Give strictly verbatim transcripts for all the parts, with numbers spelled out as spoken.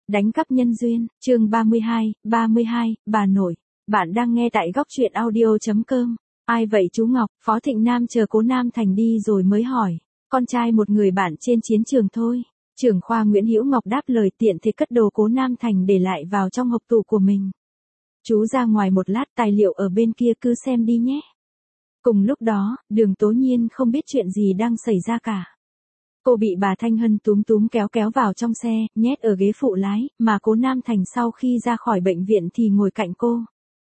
Đánh cắp nhân duyên, chương ba mươi hai, ba mươi hai, bà nội. Bạn đang nghe tại góc truyện audio chấm com. Ai vậy chú Ngọc? Phó Thịnh Nam chờ Cố Nam Thành đi rồi mới hỏi. Con trai một người bạn trên chiến trường thôi. Trưởng khoa Nguyễn Hữu Ngọc đáp lời, tiện thế cất đồ Cố Nam Thành để lại vào trong hộp tủ của mình. Chú ra ngoài một lát, tài liệu ở bên kia cứ xem đi nhé. Cùng lúc đó, Đường Tố Nhiên không biết chuyện gì đang xảy ra cả. Cô bị bà Thanh Hân túm túm kéo kéo vào trong xe, nhét ở ghế phụ lái, mà Cố Nam Thành sau khi ra khỏi bệnh viện thì ngồi cạnh cô.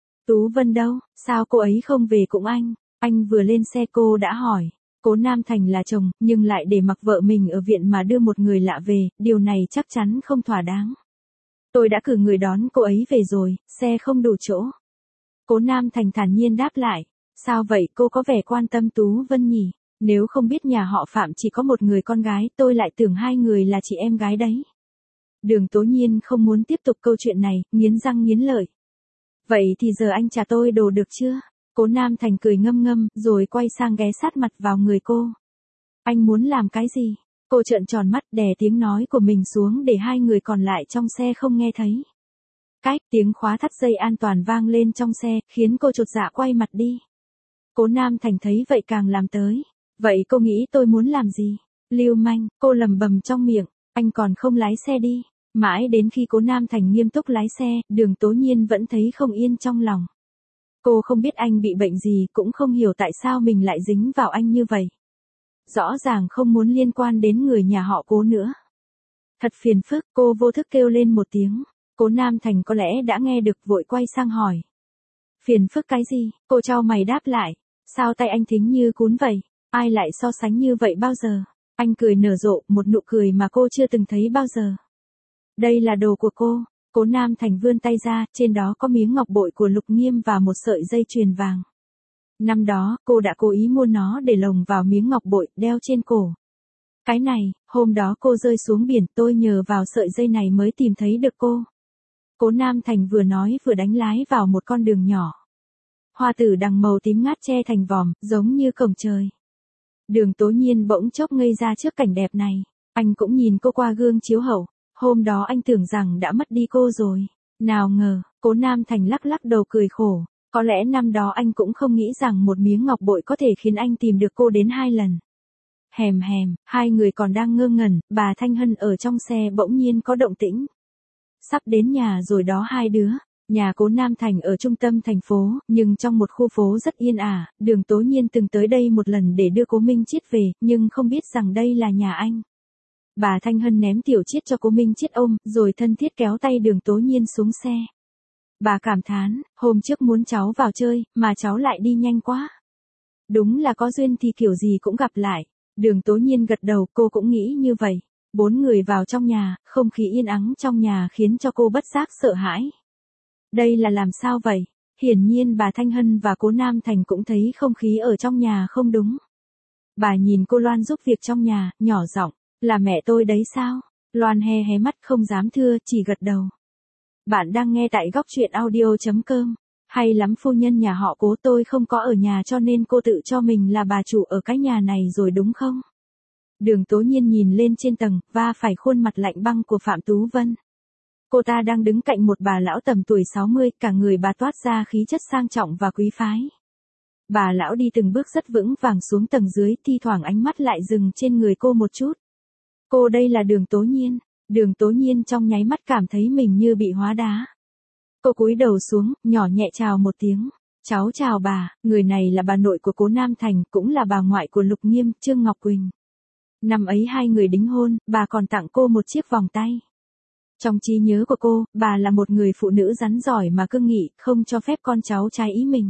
Tú Vân đâu, sao cô ấy không về cùng anh? Anh vừa lên xe cô đã hỏi. Cố Nam Thành là chồng, nhưng lại để mặc vợ mình ở viện mà đưa một người lạ về, điều này chắc chắn không thỏa đáng. Tôi đã cử người đón cô ấy về rồi, xe không đủ chỗ. Cố Nam Thành thản nhiên đáp lại. Sao vậy, cô có vẻ quan tâm Tú Vân nhỉ? Nếu không biết nhà họ Phạm chỉ có một người con gái, tôi lại tưởng hai người là chị em gái đấy. Đường Tố Nhiên không muốn tiếp tục câu chuyện này, nghiến răng nghiến lợi. Vậy thì giờ anh trả tôi đồ được chưa? Cố Nam Thành cười ngâm ngâm, rồi quay sang ghé sát mặt vào người cô. Anh muốn làm cái gì? Cô trợn tròn mắt, đè tiếng nói của mình xuống để hai người còn lại trong xe không nghe thấy. Cách tiếng khóa thắt dây an toàn vang lên trong xe, khiến cô chột dạ quay mặt đi. Cố Nam Thành thấy vậy càng làm tới. Vậy cô nghĩ tôi muốn làm gì? Lưu manh, cô lầm bầm trong miệng, anh còn không lái xe đi. Mãi đến khi Cố Nam Thành nghiêm túc lái xe, Đường Tố Nhiên vẫn thấy không yên trong lòng. Cô không biết anh bị bệnh gì, cũng không hiểu tại sao mình lại dính vào anh như vậy. Rõ ràng không muốn liên quan đến người nhà họ Cố nữa. Thật phiền phức, cô vô thức kêu lên một tiếng. Cố Nam Thành có lẽ đã nghe được, vội quay sang hỏi. Phiền phức cái gì? Cô chau mày đáp lại. Sao tay anh thính như cún vậy? Ai lại so sánh như vậy bao giờ? Anh cười nở rộ, một nụ cười mà cô chưa từng thấy bao giờ. Đây là đồ của cô. Cố Nam Thành vươn tay ra, trên đó có miếng ngọc bội của Lục Nghiêm và một sợi dây chuyền vàng. Năm đó, cô đã cố ý mua nó để lồng vào miếng ngọc bội, đeo trên cổ. Cái này, hôm đó cô rơi xuống biển, tôi nhờ vào sợi dây này mới tìm thấy được cô. Cố Nam Thành vừa nói vừa đánh lái vào một con đường nhỏ. Hoa tử đằng màu tím ngát che thành vòm, giống như cổng trời. Đường Tố Nhiên bỗng chốc ngây ra trước cảnh đẹp này. Anh cũng nhìn cô qua gương chiếu hậu. Hôm đó anh tưởng rằng đã mất đi cô rồi. Nào ngờ, Cố Nam Thành lắc lắc đầu cười khổ. Có lẽ năm đó anh cũng không nghĩ rằng một miếng ngọc bội có thể khiến anh tìm được cô đến hai lần. Hèm hèm, hai người còn đang ngơ ngẩn, bà Thanh Hân ở trong xe bỗng nhiên có động tĩnh. Sắp đến nhà rồi đó hai đứa. Nhà Cố Nam Thành ở trung tâm thành phố, nhưng trong một khu phố rất yên ả. Đường Tố Nhiên từng tới đây một lần để đưa Cố Minh Chiết về, nhưng không biết rằng đây là nhà anh. Bà Thanh Hân ném Tiểu Chiết cho Cố Minh Chiết ôm, rồi thân thiết kéo tay Đường Tố Nhiên xuống xe. Bà cảm thán, hôm trước muốn cháu vào chơi, mà cháu lại đi nhanh quá. Đúng là có duyên thì kiểu gì cũng gặp lại. Đường Tố Nhiên gật đầu, cô cũng nghĩ như vậy. Bốn người vào trong nhà, không khí yên ắng trong nhà khiến cho cô bất giác sợ hãi. Đây là làm sao vậy? Hiển nhiên bà Thanh Hân và Cố Nam Thành cũng thấy không khí ở trong nhà không đúng. Bà nhìn cô Loan giúp việc trong nhà, nhỏ giọng, là mẹ tôi đấy sao? Loan hé hé mắt không dám thưa, chỉ gật đầu. Bạn đang nghe tại góc truyện audio chấm com. Hay lắm, phu nhân nhà họ Cố tôi không có ở nhà cho nên cô tự cho mình là bà chủ ở cái nhà này rồi đúng không? Đường Tố Nhiên nhìn lên trên tầng, va phải khuôn mặt lạnh băng của Phạm Tú Vân. Cô ta đang đứng cạnh một bà lão tầm tuổi sáu mươi, cả người bà toát ra khí chất sang trọng và quý phái. Bà lão đi từng bước rất vững vàng xuống tầng dưới, thi thoảng ánh mắt lại dừng trên người cô một chút. Cô đây là Đường Tố Nhiên. Đường Tố Nhiên trong nháy mắt cảm thấy mình như bị hóa đá. Cô cúi đầu xuống, nhỏ nhẹ chào một tiếng. Cháu chào bà, người này là bà nội của Cố Nam Thành, cũng là bà ngoại của Lục Nghiêm, Trương Ngọc Quỳnh. Năm ấy hai người đính hôn, bà còn tặng cô một chiếc vòng tay. Trong trí nhớ của cô, bà là một người phụ nữ rắn giỏi mà cương nghị, không cho phép con cháu trái ý mình.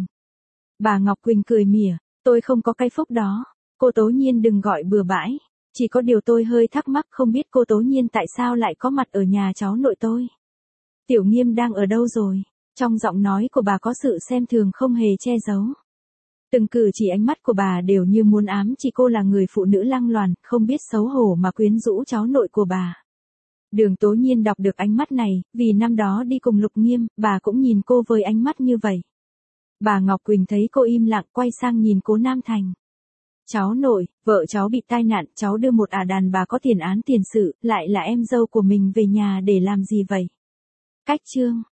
Bà Ngọc Quỳnh cười mỉa, tôi không có cái phúc đó. Cô Tố Nhiên đừng gọi bừa bãi. Chỉ có điều tôi hơi thắc mắc, không biết cô Tố Nhiên tại sao lại có mặt ở nhà cháu nội tôi. Tiểu Nghiêm đang ở đâu rồi? Trong giọng nói của bà có sự xem thường không hề che giấu. Từng cử chỉ ánh mắt của bà đều như muốn ám chỉ cô là người phụ nữ lăng loàn, không biết xấu hổ mà quyến rũ cháu nội của bà. Đường Tố Nhiên đọc được ánh mắt này, vì năm đó đi cùng Lục Nghiêm, bà cũng nhìn cô với ánh mắt như vậy. Bà Ngọc Quỳnh thấy cô im lặng, quay sang nhìn Cố Nam Thành. Cháu nội, vợ cháu bị tai nạn, cháu đưa một ả đàn bà có tiền án tiền sự, lại là em dâu của mình về nhà để làm gì vậy? Cách chương